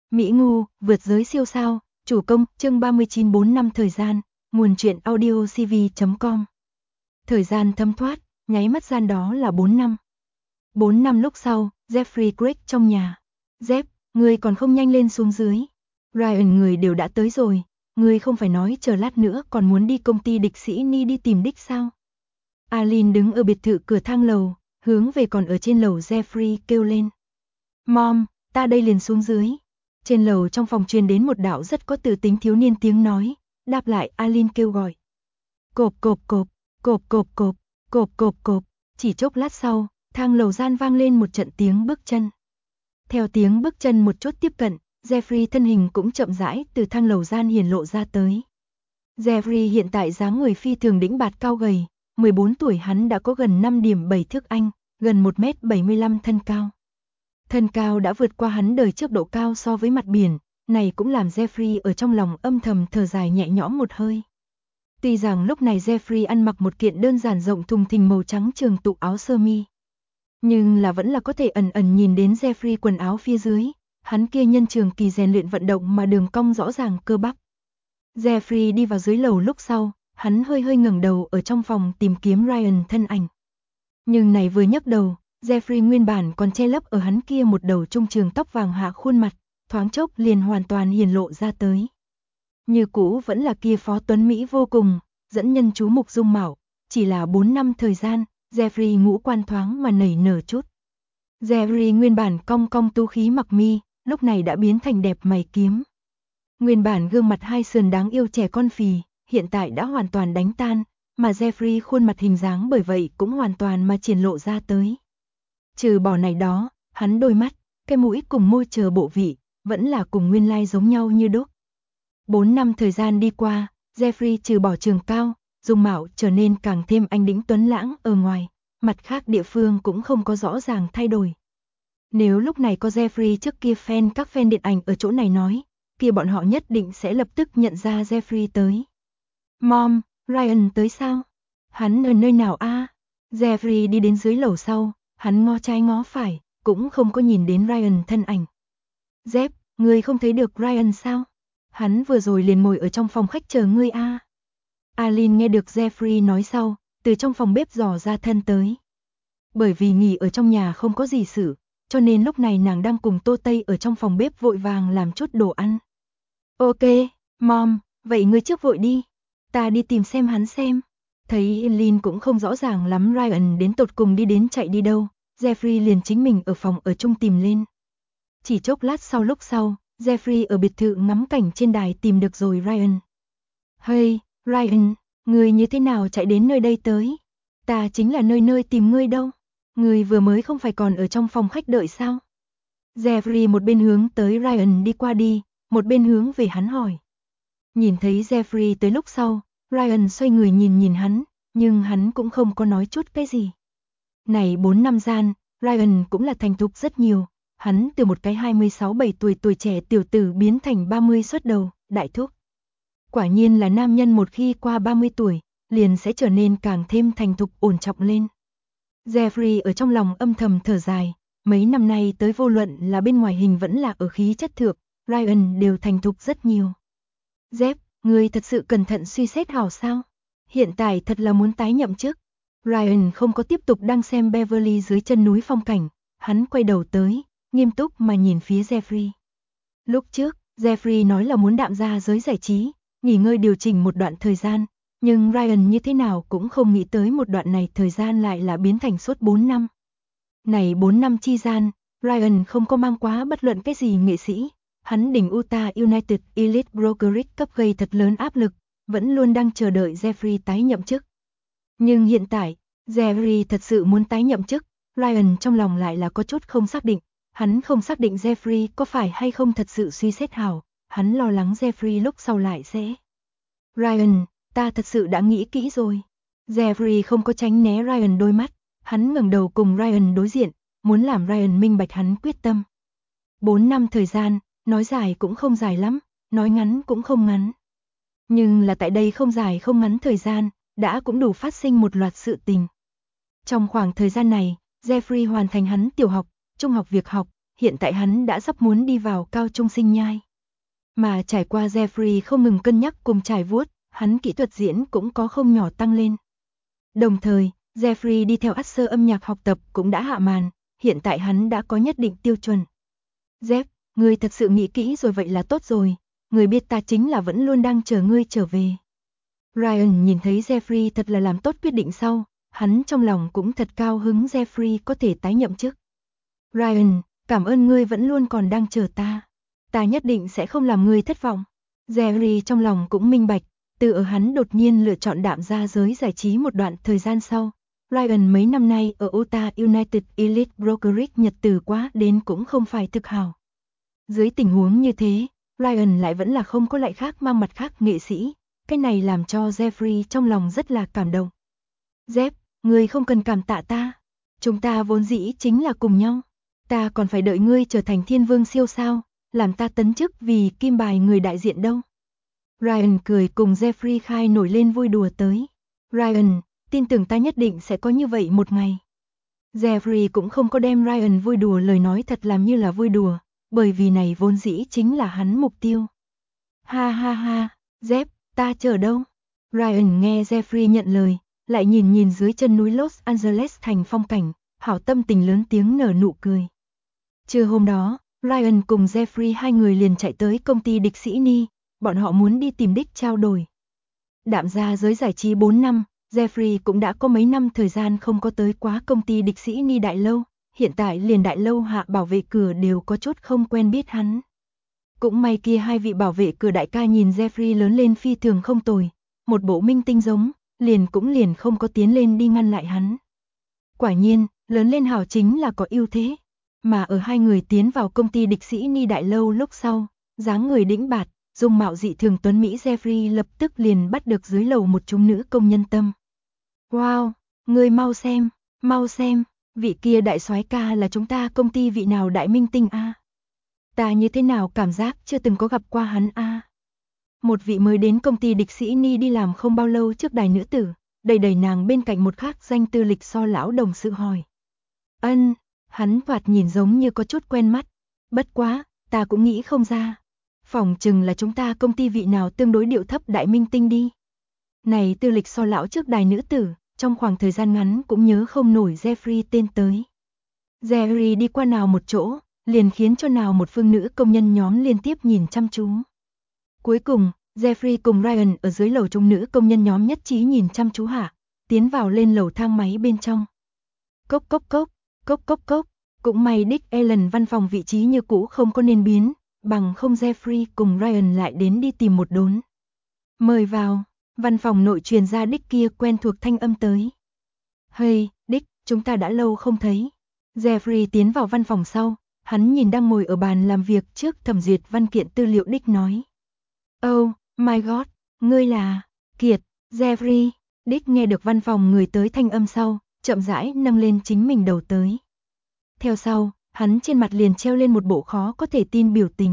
Mỹ Ngu, vượt giới siêu sao, chủ công, chương 39 4 năm thời gian, nguồn truyện audio cv.com. Thời gian thấm thoát, nháy mắt gian đó là 4 năm. 4 năm lúc sau, Jeffrey Craig trong nhà. Jeff, người còn không nhanh lên xuống dưới. Ryan, người đều đã tới rồi, người không phải nói chờ lát nữa còn muốn đi công ty địch sĩ Ni đi tìm đích sao? Aline đứng ở biệt thự cửa thang lầu, hướng về còn ở trên lầu Jeffrey kêu lên. Mom, ta đây liền xuống dưới. Trên lầu trong phòng truyền đến một đạo rất có tự tính thiếu niên tiếng nói, đáp lại Aline kêu gọi. Cộp cộp cộp, cộp cộp cộp, cộp cộp cộp, chỉ chốc lát sau, thang lầu gian vang lên một trận tiếng bước chân. Theo tiếng bước chân một chút tiếp cận, Jeffrey thân hình cũng chậm rãi từ thang lầu gian hiển lộ ra tới. Jeffrey hiện tại dáng người phi thường đĩnh bạt cao gầy, 14 tuổi hắn đã có gần 5 điểm 7 thước Anh, gần 1m75 thân cao. Thân cao đã vượt qua hắn đời trước độ cao so với mặt biển, này cũng làm Jeffrey ở trong lòng âm thầm thở dài nhẹ nhõm một hơi. Tuy rằng lúc này Jeffrey ăn mặc một kiện đơn giản rộng thùng thình màu trắng trường tụ áo sơ mi, nhưng là vẫn là có thể ẩn ẩn nhìn đến Jeffrey quần áo phía dưới, hắn kia nhân trường kỳ rèn luyện vận động mà đường cong rõ ràng cơ bắp. Jeffrey đi vào dưới lầu lúc sau, hắn hơi hơi ngẩng đầu ở trong phòng tìm kiếm Ryan thân ảnh. Nhưng này vừa nhấc đầu, Jeffrey nguyên bản còn che lấp ở hắn kia một đầu trung trường tóc vàng hạ khuôn mặt, thoáng chốc liền hoàn toàn hiển lộ ra tới. Như cũ vẫn là kia phó tuấn Mỹ vô cùng, dẫn nhân chú mục dung mạo, chỉ là 4 năm thời gian, Jeffrey ngũ quan thoáng mà nảy nở chút. Jeffrey nguyên bản cong cong tú khí mặc mi, lúc này đã biến thành đẹp mày kiếm. Nguyên bản gương mặt hai sườn đáng yêu trẻ con phì, hiện tại đã hoàn toàn đánh tan, mà Jeffrey khuôn mặt hình dáng bởi vậy cũng hoàn toàn mà triển lộ ra tới. Trừ bỏ này đó, hắn đôi mắt, cái mũi cùng môi chờ bộ vị, vẫn là cùng nguyên lai giống nhau như đúc. 4 năm thời gian đi qua, Jeffrey trừ bỏ trường cao, dung mạo trở nên càng thêm anh đĩnh tuấn lãng ở ngoài, mặt khác địa phương cũng không có rõ ràng thay đổi. Nếu lúc này có Jeffrey trước kia các fan điện ảnh ở chỗ này nói, kia bọn họ nhất định sẽ lập tức nhận ra Jeffrey tới. Mom, Ryan tới sao? Hắn ở nơi nào a? Jeffrey đi đến dưới lầu sau, hắn ngó trái ngó phải, cũng không có nhìn đến Ryan thân ảnh. Jeff, ngươi không thấy được Ryan sao? Hắn vừa rồi liền ngồi ở trong phòng khách chờ ngươi a. Aline nghe được Jeffrey nói sau, từ trong phòng bếp dò ra thân tới. Bởi vì nghỉ ở trong nhà không có gì sự, cho nên lúc này nàng đang cùng Tô Tây ở trong phòng bếp vội vàng làm chút đồ ăn. Ok, Mom, vậy ngươi trước vội đi. Ta đi tìm xem hắn xem. Thấy Aline cũng không rõ ràng lắm Ryan đến tột cùng đi đến chạy đi đâu, Jeffrey liền chính mình ở phòng ở chung tìm lên. Chỉ chốc lát lúc sau, Jeffrey ở biệt thự ngắm cảnh trên đài tìm được rồi Ryan. Hey, Ryan, ngươi như thế nào chạy đến nơi đây tới? Ta chính là nơi nơi tìm ngươi đâu. Ngươi vừa mới không phải còn ở trong phòng khách đợi sao? Jeffrey một bên hướng tới Ryan đi qua đi, một bên hướng về hắn hỏi. Nhìn thấy Jeffrey tới lúc sau, Ryan xoay người nhìn hắn, nhưng hắn cũng không có nói chút cái gì. Này 4 năm gian, Ryan cũng là thành thục rất nhiều, hắn từ một cái 26-7 tuổi trẻ tiểu tử biến thành 30 xuất đầu, đại thúc. Quả nhiên là nam nhân một khi qua 30 tuổi, liền sẽ trở nên càng thêm thành thục ổn trọng lên. Jeffrey ở trong lòng âm thầm thở dài, mấy năm nay tới vô luận là bên ngoài hình vẫn là ở khí chất thượng, Ryan đều thành thục rất nhiều. Jeff, ngươi thật sự cẩn thận suy xét hảo sao? Hiện tại thật là muốn tái nhậm chức. Ryan không có tiếp tục đang xem Beverly dưới chân núi phong cảnh, hắn quay đầu tới, nghiêm túc mà nhìn phía Jeffrey. Lúc trước, Jeffrey nói là muốn đạm ra giới giải trí, nghỉ ngơi điều chỉnh một đoạn thời gian, nhưng Ryan như thế nào cũng không nghĩ tới một đoạn này thời gian lại là biến thành suốt 4 năm. Này 4 năm chi gian, Ryan không có mang quá bất luận cái gì nghệ sĩ, hắn đỉnh Utah United Elite Brokerage cấp gây thật lớn áp lực, vẫn luôn đang chờ đợi Jeffrey tái nhậm chức. Nhưng hiện tại, Jeffrey thật sự muốn tái nhậm chức, Ryan trong lòng lại là có chút không xác định, hắn không xác định Jeffrey có phải hay không thật sự suy xét hảo, hắn lo lắng Jeffrey lúc sau lại sẽ. Ryan, ta thật sự đã nghĩ kỹ rồi. Jeffrey không có tránh né Ryan đôi mắt, hắn ngẩng đầu cùng Ryan đối diện, muốn làm Ryan minh bạch hắn quyết tâm. 4 năm thời gian, nói dài cũng không dài lắm, nói ngắn cũng không ngắn. Nhưng là tại đây không dài không ngắn thời gian, đã cũng đủ phát sinh một loạt sự tình. Trong khoảng thời gian này, Jeffrey hoàn thành hắn tiểu học, trung học việc học, hiện tại hắn đã sắp muốn đi vào cao trung sinh nhai. Mà trải qua Jeffrey không ngừng cân nhắc cùng trải vuốt, hắn kỹ thuật diễn cũng có không nhỏ tăng lên. Đồng thời, Jeffrey đi theo Asher âm nhạc học tập cũng đã hạ màn, hiện tại hắn đã có nhất định tiêu chuẩn. Jeff, ngươi thật sự nghĩ kỹ rồi vậy là tốt rồi, ngươi biết ta chính là vẫn luôn đang chờ ngươi trở về. Ryan nhìn thấy Jeffrey thật là làm tốt quyết định sau, hắn trong lòng cũng thật cao hứng Jeffrey có thể tái nhậm chức. Ryan, cảm ơn ngươi vẫn luôn còn đang chờ ta. Ta nhất định sẽ không làm ngươi thất vọng. Jerry trong lòng cũng minh bạch, từ ở hắn đột nhiên lựa chọn đạm ra giới giải trí một đoạn thời gian sau. Ryan mấy năm nay ở Utah United Elite Brokerage nhật từ quá đến cũng không phải thực hảo. Dưới tình huống như thế, Ryan lại vẫn là không có lại khác mang mặt khác nghệ sĩ, cái này làm cho Jeffrey trong lòng rất là cảm động. Jeff, ngươi không cần cảm tạ ta, chúng ta vốn dĩ chính là cùng nhau, ta còn phải đợi ngươi trở thành thiên vương siêu sao, làm ta tấn chức vì kim bài người đại diện đâu. Ryan cười cùng Jeffrey khai nổi lên vui đùa tới. Ryan, tin tưởng ta nhất định sẽ có như vậy một ngày. Jeffrey cũng không có đem Ryan vui đùa lời nói thật làm như là vui đùa, bởi vì này vốn dĩ chính là hắn mục tiêu. Ha ha ha, Jeff, ta chờ đâu? Ryan nghe Jeffrey nhận lời, lại nhìn nhìn dưới chân núi Los Angeles thành phong cảnh, hảo tâm tình lớn tiếng nở nụ cười. Trưa hôm đó, Ryan cùng Jeffrey hai người liền chạy tới công ty Địch Sĩ Ni, bọn họ muốn đi tìm Đích trao đổi. Đạm ra giới giải trí 4 năm, Jeffrey cũng đã có mấy năm thời gian không có tới quá công ty Địch Sĩ Ni đại lâu, hiện tại liền đại lâu hạ bảo vệ cửa đều có chút không quen biết hắn. Cũng may kia hai vị bảo vệ cửa đại ca nhìn Jeffrey lớn lên phi thường không tồi, một bộ minh tinh giống, liền không có tiến lên đi ngăn lại hắn. Quả nhiên, lớn lên hảo chính là có ưu thế. Mà ở hai người tiến vào công ty Địch Sĩ Ni đại lâu lúc sau, dáng người đĩnh bạt, dung mạo dị thường tuấn Mỹ Jeffrey lập tức liền bắt được dưới lầu một chúng nữ công nhân tâm. Wow, ngươi mau xem, vị kia đại soái ca là chúng ta công ty vị nào đại minh tinh a? Ta như thế nào cảm giác chưa từng có gặp qua hắn a? Một vị mới đến công ty Địch Sĩ Ni đi làm không bao lâu trước đài nữ tử, đầy nàng bên cạnh một khác danh tư lịch so lão đồng sự hỏi. Ân, hắn thoạt nhìn giống như có chút quen mắt, bất quá, ta cũng nghĩ không ra. Phỏng chừng là chúng ta công ty vị nào tương đối điệu thấp đại minh tinh đi. Này tư lịch so lão trước đài nữ tử, trong khoảng thời gian ngắn cũng nhớ không nổi Jeffrey tên tới. Jerry đi qua nào một chỗ, liền khiến cho nào một phương nữ công nhân nhóm liên tiếp nhìn chăm chú. Cuối cùng, Jeffrey cùng Ryan ở dưới lầu trung nữ công nhân nhóm nhất trí nhìn chăm chú hạ, tiến vào lên lầu thang máy bên trong. Cốc cốc cốc, cũng may Dick Allen văn phòng vị trí như cũ không có nên biến, bằng không Jeffrey cùng Ryan lại đến đi tìm một đốn. Mời vào, văn phòng nội truyền ra Dick kia quen thuộc thanh âm tới. Hey, Dick, chúng ta đã lâu không thấy. Jeffrey tiến vào văn phòng sau, hắn nhìn đang ngồi ở bàn làm việc trước thẩm duyệt văn kiện tư liệu Dick nói. Oh, my God, ngươi là... Kiệt, Jeffrey. Dick nghe được văn phòng người tới thanh âm sau, chậm rãi nâng lên chính mình đầu tới. Theo sau, hắn trên mặt liền treo lên một bộ khó có thể tin biểu tình.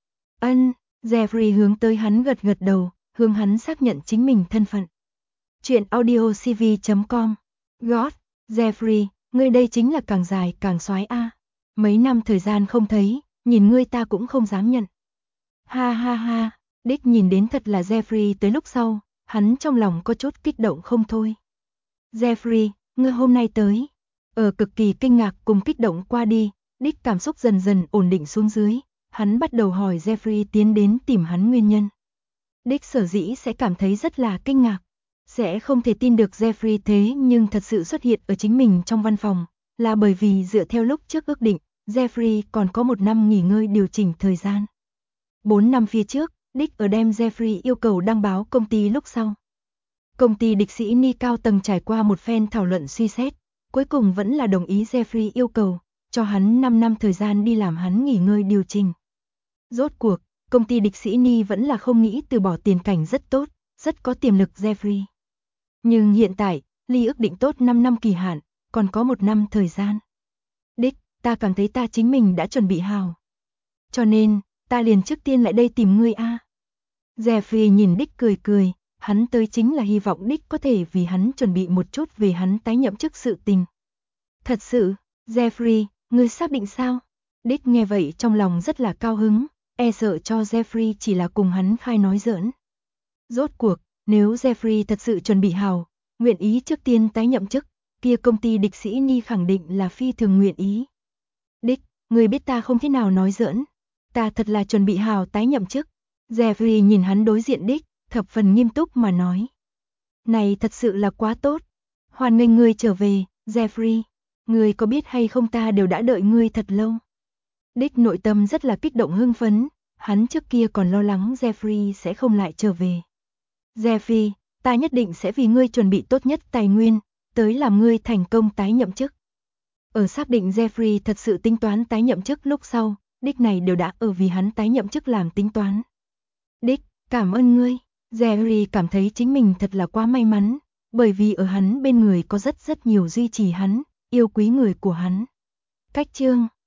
Jeffrey hướng tới hắn gật đầu, hướng hắn xác nhận chính mình thân phận. Chuyện audiocv.com. God, Jeffrey, ngươi đây chính là càng dài càng soái a. Mấy năm thời gian không thấy, nhìn ngươi ta cũng không dám nhận. Ha ha ha, Dick nhìn đến thật là Jeffrey tới lúc sau, hắn trong lòng có chút kích động không thôi. Jeffrey, ngươi hôm nay tới. Ở cực kỳ kinh ngạc cùng kích động qua đi, Dick cảm xúc dần dần ổn định xuống dưới, hắn bắt đầu hỏi Jeffrey tiến đến tìm hắn nguyên nhân. Dick sở dĩ sẽ cảm thấy rất là kinh ngạc, sẽ không thể tin được Jeffrey thế nhưng thật sự xuất hiện ở chính mình trong văn phòng, là bởi vì dựa theo lúc trước ước định, Jeffrey còn có 1 năm nghỉ ngơi điều chỉnh thời gian. 4 năm phía trước, Dick ở đem Jeffrey yêu cầu đăng báo công ty lúc sau. Công ty Địch Sĩ Ni cao tầng trải qua một phen thảo luận suy xét, cuối cùng vẫn là đồng ý Jeffrey yêu cầu, cho hắn 5 năm thời gian đi làm hắn nghỉ ngơi điều chỉnh. Rốt cuộc, công ty Địch Sĩ Ni vẫn là không nghĩ từ bỏ tiền cảnh rất tốt, rất có tiềm lực Jeffrey. Nhưng hiện tại, ly ước định tốt 5 năm kỳ hạn, còn có 1 năm thời gian. Dick, ta cảm thấy ta chính mình đã chuẩn bị hào. Cho nên, ta liền trước tiên lại đây tìm ngươi a. Jeffrey nhìn Dick cười, hắn tới chính là hy vọng Dick có thể vì hắn chuẩn bị một chút về hắn tái nhậm chức sự tình. Thật sự, Jeffrey, ngươi xác định sao? Dick nghe vậy trong lòng rất là cao hứng, e sợ cho Jeffrey chỉ là cùng hắn khai nói giỡn. Rốt cuộc, nếu Jeffrey thật sự chuẩn bị hào, nguyện ý trước tiên tái nhậm chức, kia công ty Địch Sĩ Ni khẳng định là phi thường nguyện ý. Dick, người biết ta không thế nào nói giỡn, ta thật là chuẩn bị hào tái nhậm chức. Jeffrey nhìn hắn đối diện Dick, thập phần nghiêm túc mà nói. Này thật sự là quá tốt. Hoan nghênh ngươi trở về, Jeffrey. Ngươi có biết hay không ta đều đã đợi ngươi thật lâu. Dick nội tâm rất là kích động hưng phấn, hắn trước kia còn lo lắng Jeffrey sẽ không lại trở về. Jeffrey, ta nhất định sẽ vì ngươi chuẩn bị tốt nhất tài nguyên, tới làm ngươi thành công tái nhậm chức. Ở xác định Jeffrey thật sự tính toán tái nhậm chức lúc sau, Dick này đều đã ở vì hắn tái nhậm chức làm tính toán. Dick, cảm ơn ngươi. Jeffrey cảm thấy chính mình thật là quá may mắn, bởi vì ở hắn bên người có rất nhiều duy trì hắn, yêu quý người của hắn. Cách chương